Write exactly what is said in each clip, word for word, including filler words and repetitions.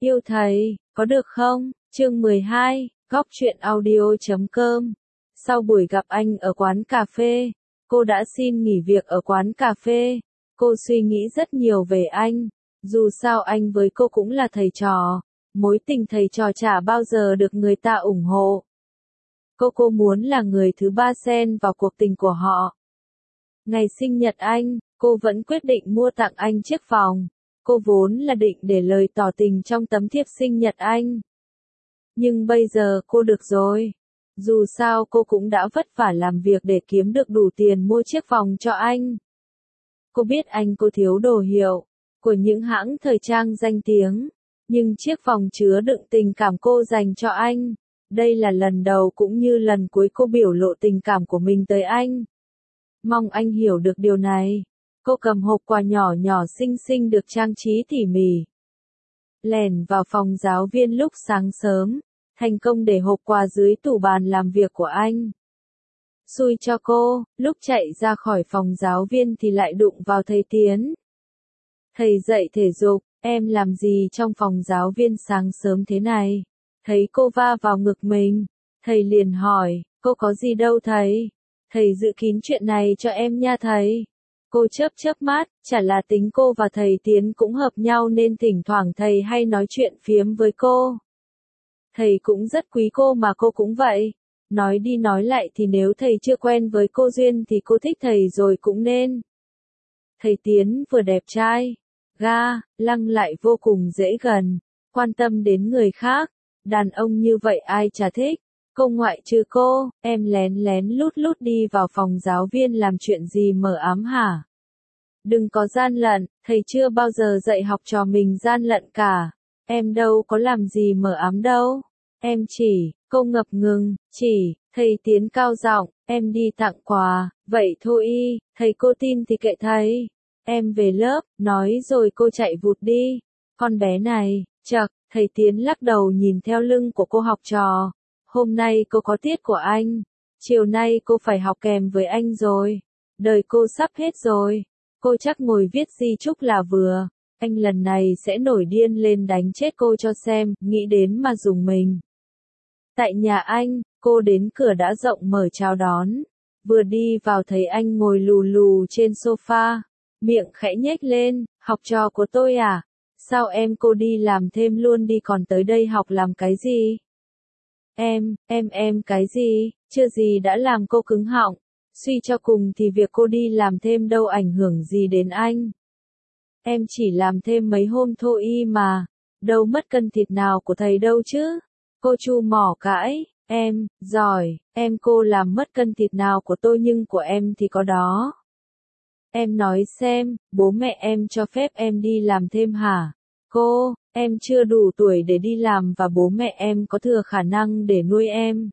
Yêu thầy, có được không? Chương mười hai, góc truyện audio chấm com. Sau buổi gặp anh ở quán cà phê, cô đã xin nghỉ việc ở quán cà phê. Cô suy nghĩ rất nhiều về anh. Dù sao anh với cô cũng là thầy trò. Mối tình thầy trò chả bao giờ được người ta ủng hộ. Cô cô muốn là người thứ ba xen vào cuộc tình của họ. Ngày sinh nhật anh, cô vẫn quyết định mua tặng anh chiếc vòng. Cô vốn là định để lời tỏ tình trong tấm thiệp sinh nhật anh. Nhưng bây giờ cô được rồi. Dù sao cô cũng đã vất vả làm việc để kiếm được đủ tiền mua chiếc vòng cho anh. Cô biết anh cô thiếu đồ hiệu của những hãng thời trang danh tiếng. Nhưng chiếc vòng chứa đựng tình cảm cô dành cho anh. Đây là lần đầu cũng như lần cuối cô biểu lộ tình cảm của mình tới anh. Mong anh hiểu được điều này. Cô cầm hộp quà nhỏ nhỏ xinh xinh được trang trí tỉ mỉ. Lẻn vào phòng giáo viên lúc sáng sớm, thành công để hộp quà dưới tủ bàn làm việc của anh. Xui cho cô, lúc chạy ra khỏi phòng giáo viên thì lại đụng vào thầy Tiến. Thầy dạy thể dục, em làm gì trong phòng giáo viên sáng sớm thế này? Thấy cô va vào ngực mình, thầy liền hỏi, cô có gì đâu thầy? Thầy giữ kín chuyện này cho em nha thầy. Cô chớp chớp mắt, chả là tính cô và thầy Tiến cũng hợp nhau nên thỉnh thoảng thầy hay nói chuyện phiếm với cô. Thầy cũng rất quý cô mà cô cũng vậy. Nói đi nói lại thì nếu thầy chưa quen với cô Duyên thì cô thích thầy rồi cũng nên. Thầy Tiến vừa đẹp trai, ga, lăng lại vô cùng dễ gần, quan tâm đến người khác. Đàn ông như vậy ai chả thích. Cô ngoại trừ cô, em lén lén lút lút đi vào phòng giáo viên làm chuyện gì mờ ám hả? Đừng có gian lận, thầy chưa bao giờ dạy học trò mình gian lận cả. Em đâu có làm gì mờ ám đâu. Em chỉ, cô ngập ngừng, chỉ, thầy Tiến cao giọng, em đi tặng quà, vậy thôi y, thầy cô tin thì kệ thầy. Em về lớp, nói rồi cô chạy vụt đi. Con bé này, chậc, thầy Tiến lắc đầu nhìn theo lưng của cô học trò. Hôm nay cô có tiết của anh. Chiều nay cô phải học kèm với anh rồi. Đời cô sắp hết rồi. Cô chắc ngồi viết di chúc là vừa. Anh lần này sẽ nổi điên lên đánh chết cô cho xem, nghĩ đến mà dùng mình. Tại nhà anh, cô đến cửa đã rộng mở chào đón. Vừa đi vào thấy anh ngồi lù lù trên sofa. Miệng khẽ nhếch lên, học trò của tôi à? Sao em cô đi làm thêm luôn đi còn tới đây học làm cái gì? Em, em em cái gì, chưa gì đã làm cô cứng họng. Suy cho cùng thì việc cô đi làm thêm đâu ảnh hưởng gì đến anh. Em chỉ làm thêm mấy hôm thôi y mà, đâu mất cân thịt nào của thầy đâu chứ. Cô chu mỏ cãi, em, giỏi, em cô làm mất cân thịt nào của tôi nhưng của em thì có đó. Em nói xem, bố mẹ em cho phép em đi làm thêm hả? Cô, em chưa đủ tuổi để đi làm và bố mẹ em có thừa khả năng để nuôi em.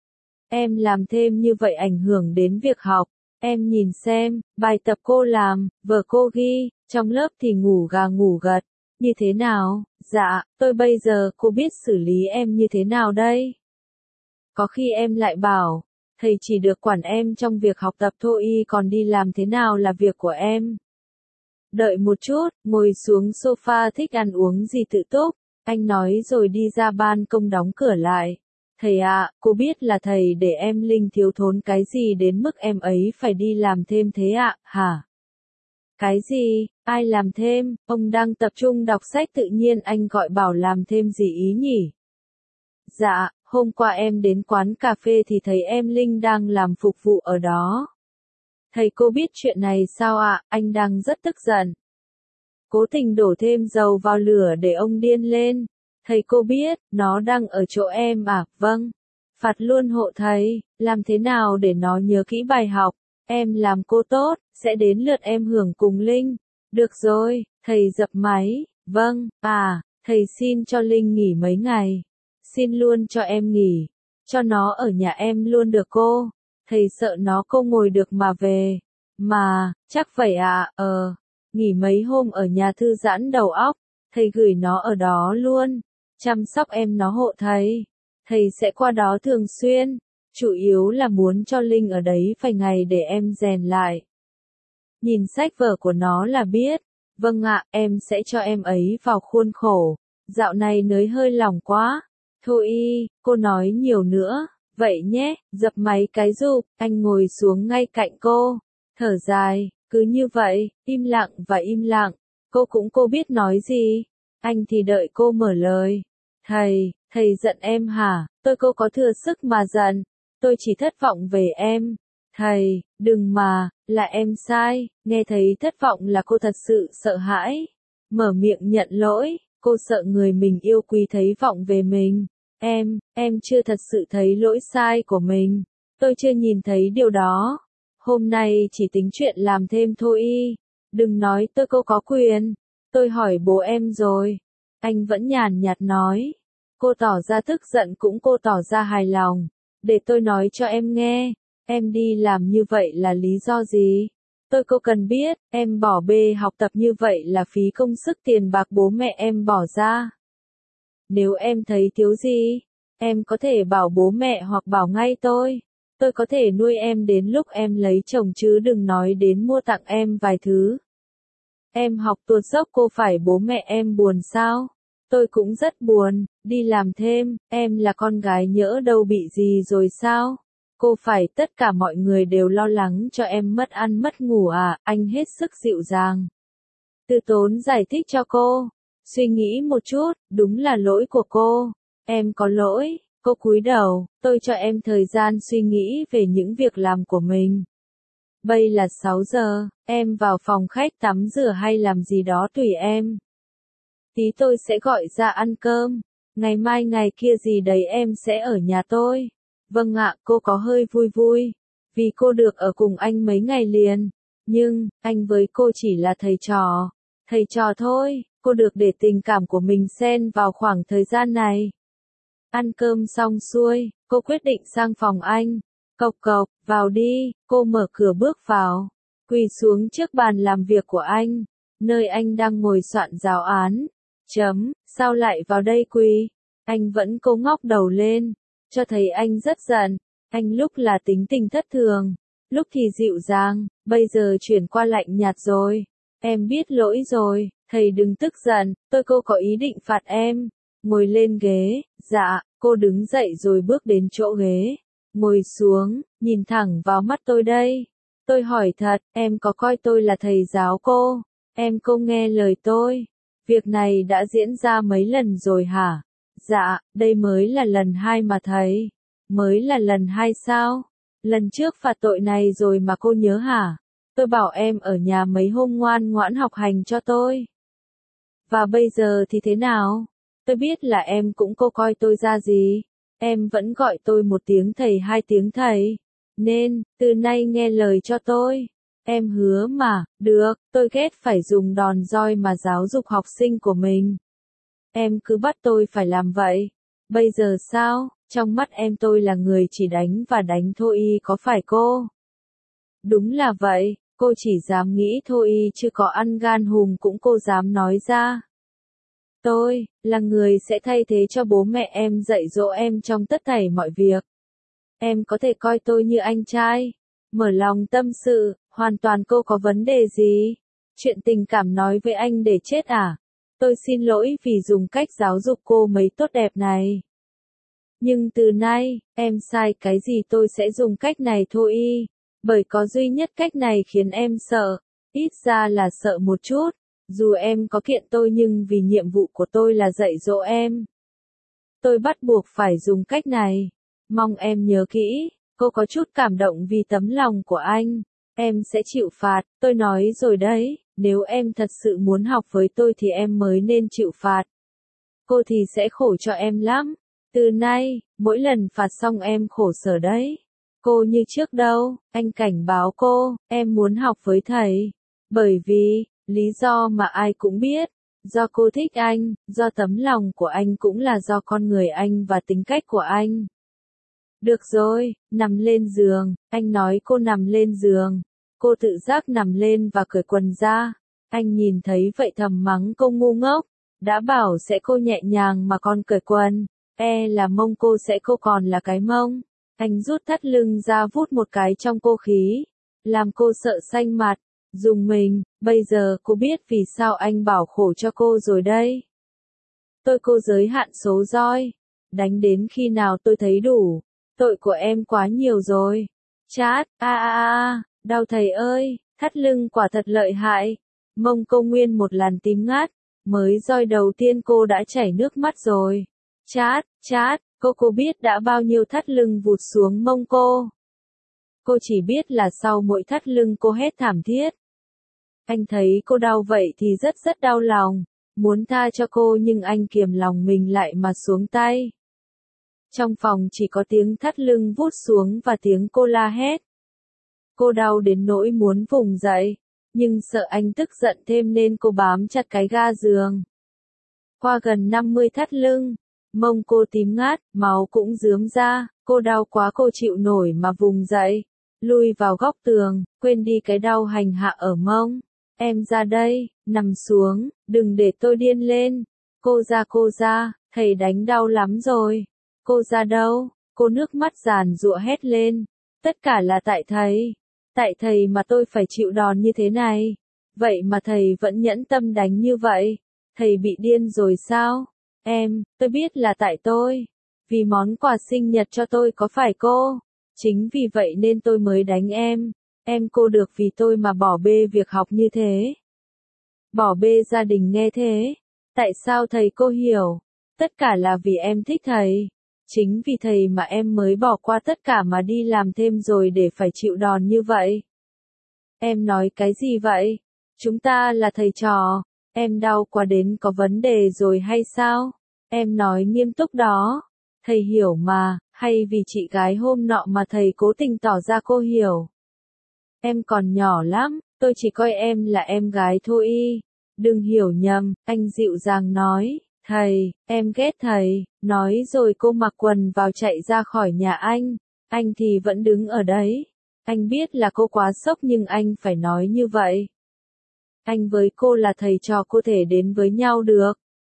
Em làm thêm như vậy ảnh hưởng đến việc học. Em nhìn xem, bài tập cô làm, vở cô ghi, trong lớp thì ngủ gà ngủ gật. Như thế nào? Dạ, tôi bây giờ cô biết xử lý em như thế nào đây? Có khi em lại bảo, thầy chỉ được quản em trong việc học tập thôi y còn đi làm thế nào là việc của em. Đợi một chút, ngồi xuống sofa thích ăn uống gì tự túc, anh nói rồi đi ra ban công đóng cửa lại. Thầy ạ, cô biết là thầy để em Linh thiếu thốn cái gì đến mức em ấy phải đi làm thêm thế ạ, hả? Cái gì? Ai làm thêm? Ông đang tập trung đọc sách tự nhiên anh gọi bảo làm thêm gì ý nhỉ? Dạ, hôm qua em đến quán cà phê thì thấy em Linh đang làm phục vụ ở đó. Thầy cô biết chuyện này sao ạ? Anh đang rất tức giận. Cố tình đổ thêm dầu vào lửa để ông điên lên. Thầy cô biết, nó đang ở chỗ em à? Vâng. Phạt luôn hộ thầy, làm thế nào để nó nhớ kỹ bài học? Em làm cô tốt, sẽ đến lượt em hưởng cùng Linh. Được rồi, thầy dập máy. Vâng, à, thầy xin cho Linh nghỉ mấy ngày. Xin luôn cho em nghỉ. Cho nó ở nhà em luôn được cô. Thầy sợ nó không ngồi được mà về. Mà, chắc vậy à, ờ. Nghỉ mấy hôm ở nhà thư giãn đầu óc. Thầy gửi nó ở đó luôn. Chăm sóc em nó hộ thầy. Thầy sẽ qua đó thường xuyên. Chủ yếu là muốn cho Linh ở đấy vài ngày để em rèn lại. Nhìn sách vở của nó là biết. Vâng ạ, em sẽ cho em ấy vào khuôn khổ. Dạo này nới hơi lỏng quá. Thôi y, cô nói nhiều nữa. Vậy nhé, dập máy cái giúp, anh ngồi xuống ngay cạnh cô. Thở dài, cứ như vậy, im lặng và im lặng. Cô cũng cô biết nói gì. Anh thì đợi cô mở lời. Thầy, thầy giận em hả? Tôi cô có thừa sức mà giận. Tôi chỉ thất vọng về em. Thầy, đừng mà, là em sai. Nghe thấy thất vọng là cô thật sự sợ hãi. Mở miệng nhận lỗi, cô sợ người mình yêu quý thấy vọng về mình. Em, em chưa thật sự thấy lỗi sai của mình. Tôi chưa nhìn thấy điều đó. Hôm nay chỉ tính chuyện làm thêm thôi y. Đừng nói tôi cô có quyền. Tôi hỏi bố em rồi. Anh vẫn nhàn nhạt nói. Cô tỏ ra tức giận cũng cô tỏ ra hài lòng. Để tôi nói cho em nghe. Em đi làm như vậy là lý do gì? Tôi cô cần biết, em bỏ bê học tập như vậy là phí công sức tiền bạc bố mẹ em bỏ ra. Nếu em thấy thiếu gì, em có thể bảo bố mẹ hoặc bảo ngay tôi. Tôi có thể nuôi em đến lúc em lấy chồng chứ đừng nói đến mua tặng em vài thứ. Em học tuột dốc cô phải bố mẹ em buồn sao? Tôi cũng rất buồn, đi làm thêm, em là con gái nhỡ đâu bị gì rồi sao? Cô phải tất cả mọi người đều lo lắng cho em mất ăn mất ngủ à, anh hết sức dịu dàng. Từ tốn giải thích cho cô. Suy nghĩ một chút, đúng là lỗi của cô. Em có lỗi, cô cúi đầu, tôi cho em thời gian suy nghĩ về những việc làm của mình. Bây là sáu giờ, em vào phòng khách tắm rửa hay làm gì đó tùy em. Tí tôi sẽ gọi ra ăn cơm. Ngày mai ngày kia gì đấy em sẽ ở nhà tôi. Vâng ạ, cô có hơi vui vui. Vì cô được ở cùng anh mấy ngày liền. Nhưng, anh với cô chỉ là thầy trò. Thầy trò thôi, cô được để tình cảm của mình xen vào khoảng thời gian này. Ăn cơm xong xuôi, cô quyết định sang phòng anh. Cộc cộc, vào đi, cô mở cửa bước vào. Quỳ xuống trước bàn làm việc của anh. Nơi anh đang ngồi soạn giáo án. Chấm, sao lại vào đây quỳ? Anh vẫn cố ngóc đầu lên. Cho thấy anh rất giận. Anh lúc là tính tình thất thường. Lúc thì dịu dàng, bây giờ chuyển qua lạnh nhạt rồi. Em biết lỗi rồi, thầy đừng tức giận, tôi cô có ý định phạt em. Ngồi lên ghế, dạ, cô đứng dậy rồi bước đến chỗ ghế. Ngồi xuống, nhìn thẳng vào mắt tôi đây. Tôi hỏi thật, em có coi tôi là thầy giáo cô? Em cô nghe lời tôi. Việc này đã diễn ra mấy lần rồi hả? Dạ, đây mới là lần hai mà thầy. Mới là lần hai sao? Lần trước phạt tội này rồi mà cô nhớ hả? Tôi bảo em ở nhà mấy hôm ngoan ngoãn học hành cho tôi. Và bây giờ thì thế nào? Tôi biết là em cũng cô coi tôi ra gì. Em vẫn gọi tôi một tiếng thầy hai tiếng thầy. Nên, từ nay nghe lời cho tôi. Em hứa mà, được, tôi ghét phải dùng đòn roi mà giáo dục học sinh của mình. Em cứ bắt tôi phải làm vậy. Bây giờ sao? Trong mắt em tôi là người chỉ đánh và đánh thôi y có phải cô? Đúng là vậy, cô chỉ dám nghĩ thôi y chứ có ăn gan hùm cũng cô dám nói ra. Tôi, là người sẽ thay thế cho bố mẹ em dạy dỗ em trong tất thảy mọi việc. Em có thể coi tôi như anh trai. Mở lòng tâm sự, hoàn toàn cô có vấn đề gì? Chuyện tình cảm nói với anh để chết à? Tôi xin lỗi vì dùng cách giáo dục cô mấy tốt đẹp này. Nhưng từ nay, em sai cái gì tôi sẽ dùng cách này thôi y. Bởi có duy nhất cách này khiến em sợ. Ít ra là sợ một chút. Dù em có kiện tôi nhưng vì nhiệm vụ của tôi là dạy dỗ em. Tôi bắt buộc phải dùng cách này. Mong em nhớ kỹ, cô có chút cảm động vì tấm lòng của anh. Em sẽ chịu phạt, tôi nói rồi đấy, nếu em thật sự muốn học với tôi thì em mới nên chịu phạt. Cô thì sẽ khổ cho em lắm. Từ nay, mỗi lần phạt xong em khổ sở đấy. Cô như trước đâu, anh cảnh báo cô, em muốn học với thầy. Bởi vì, lý do mà ai cũng biết, do cô thích anh, do tấm lòng của anh cũng là do con người anh và tính cách của anh. Được rồi, nằm lên giường, anh nói cô nằm lên giường. Cô tự giác nằm lên và cởi quần ra. Anh nhìn thấy vậy thầm mắng cô ngu ngốc. Đã bảo sẽ cô nhẹ nhàng mà còn cởi quần. E là mông cô sẽ cô còn là cái mông. Anh rút thắt lưng ra vút một cái trong cô khí. Làm cô sợ xanh mặt. Dùng mình, bây giờ cô biết vì sao anh bảo khổ cho cô rồi đây. Tôi cô giới hạn số roi. Đánh đến khi nào tôi thấy đủ. Tội của em quá nhiều rồi. Chát, a a a, đau thầy ơi, thắt lưng quả thật lợi hại. Mông cô nguyên một làn tím ngắt. Mới roi đầu tiên cô đã chảy nước mắt rồi. Chát, chát, cô cô biết đã bao nhiêu thắt lưng vụt xuống mông cô. Cô chỉ biết là sau mỗi thắt lưng cô hét thảm thiết. Anh thấy cô đau vậy thì rất rất đau lòng. Muốn tha cho cô nhưng anh kiềm lòng mình lại mà xuống tay. Trong phòng chỉ có tiếng thắt lưng vút xuống và tiếng cô la hét. Cô đau đến nỗi muốn vùng dậy, nhưng sợ anh tức giận thêm nên cô bám chặt cái ga giường. Qua gần năm mươi thắt lưng, mông cô tím ngắt, máu cũng rướm ra, cô đau quá cô chịu nổi mà vùng dậy, lui vào góc tường, quên đi cái đau hành hạ ở mông. Em ra đây, nằm xuống, đừng để tôi điên lên. Cô ra cô ra, thầy đánh đau lắm rồi. Cô ra đâu? Cô nước mắt giàn giụa hét lên. Tất cả là tại thầy. Tại thầy mà tôi phải chịu đòn như thế này. Vậy mà thầy vẫn nhẫn tâm đánh như vậy. Thầy bị điên rồi sao? Em, tôi biết là tại tôi. Vì món quà sinh nhật cho tôi có phải cô? Chính vì vậy nên tôi mới đánh em. Em cô được vì tôi mà bỏ bê việc học như thế. Bỏ bê gia đình nghe thế. Tại sao thầy cô hiểu? Tất cả là vì em thích thầy. Chính vì thầy mà em mới bỏ qua tất cả mà đi làm thêm rồi để phải chịu đòn như vậy. Em nói cái gì vậy? Chúng ta là thầy trò. Em đau quá đến có vấn đề rồi hay sao? Em nói nghiêm túc đó. Thầy hiểu mà, hay vì chị gái hôm nọ mà thầy cố tình tỏ ra cô hiểu? Em còn nhỏ lắm, tôi chỉ coi em là em gái thôi y. Đừng hiểu nhầm, anh dịu dàng nói. Thầy, em ghét thầy, nói rồi cô mặc quần vào chạy ra khỏi nhà anh. Anh thì vẫn đứng ở đấy. Anh biết là cô quá sốc nhưng anh phải nói như vậy. Anh với cô là thầy trò có thể đến với nhau được.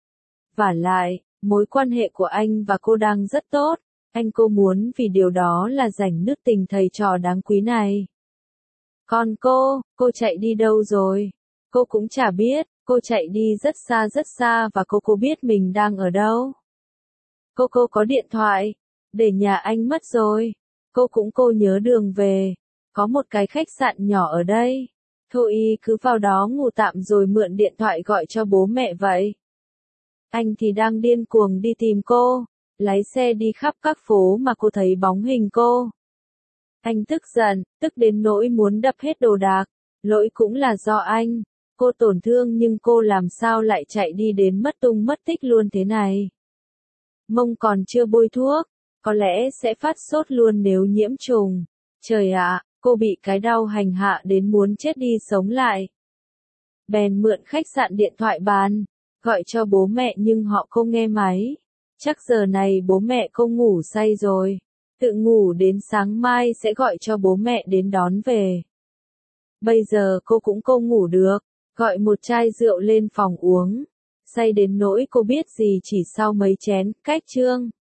Vả lại, mối quan hệ của anh và cô đang rất tốt. Anh cô muốn vì điều đó là giành nước tình thầy trò đáng quý này. Còn cô, cô chạy đi đâu rồi? Cô cũng chả biết, cô chạy đi rất xa rất xa và cô cô biết mình đang ở đâu. Cô cô có điện thoại, để nhà anh mất rồi. Cô cũng cô nhớ đường về, có một cái khách sạn nhỏ ở đây. Thôi y cứ vào đó ngủ tạm rồi mượn điện thoại gọi cho bố mẹ vậy. Anh thì đang điên cuồng đi tìm cô, lái xe đi khắp các phố mà cô thấy bóng hình cô. Anh tức giận, tức đến nỗi muốn đập hết đồ đạc, lỗi cũng là do anh. Cô tổn thương nhưng cô làm sao lại chạy đi đến mất tung mất tích luôn thế này. Mông còn chưa bôi thuốc, có lẽ sẽ phát sốt luôn nếu nhiễm trùng. Trời ạ, cô bị cái đau hành hạ đến muốn chết đi sống lại. Bèn mượn khách sạn điện thoại bàn, gọi cho bố mẹ nhưng họ không nghe máy. Chắc giờ này bố mẹ cô ngủ say rồi. Tự ngủ đến sáng mai sẽ gọi cho bố mẹ đến đón về. Bây giờ cô cũng không ngủ được, gọi một chai rượu lên phòng uống. Say đến nỗi cô biết gì chỉ sau mấy chén, cách chương.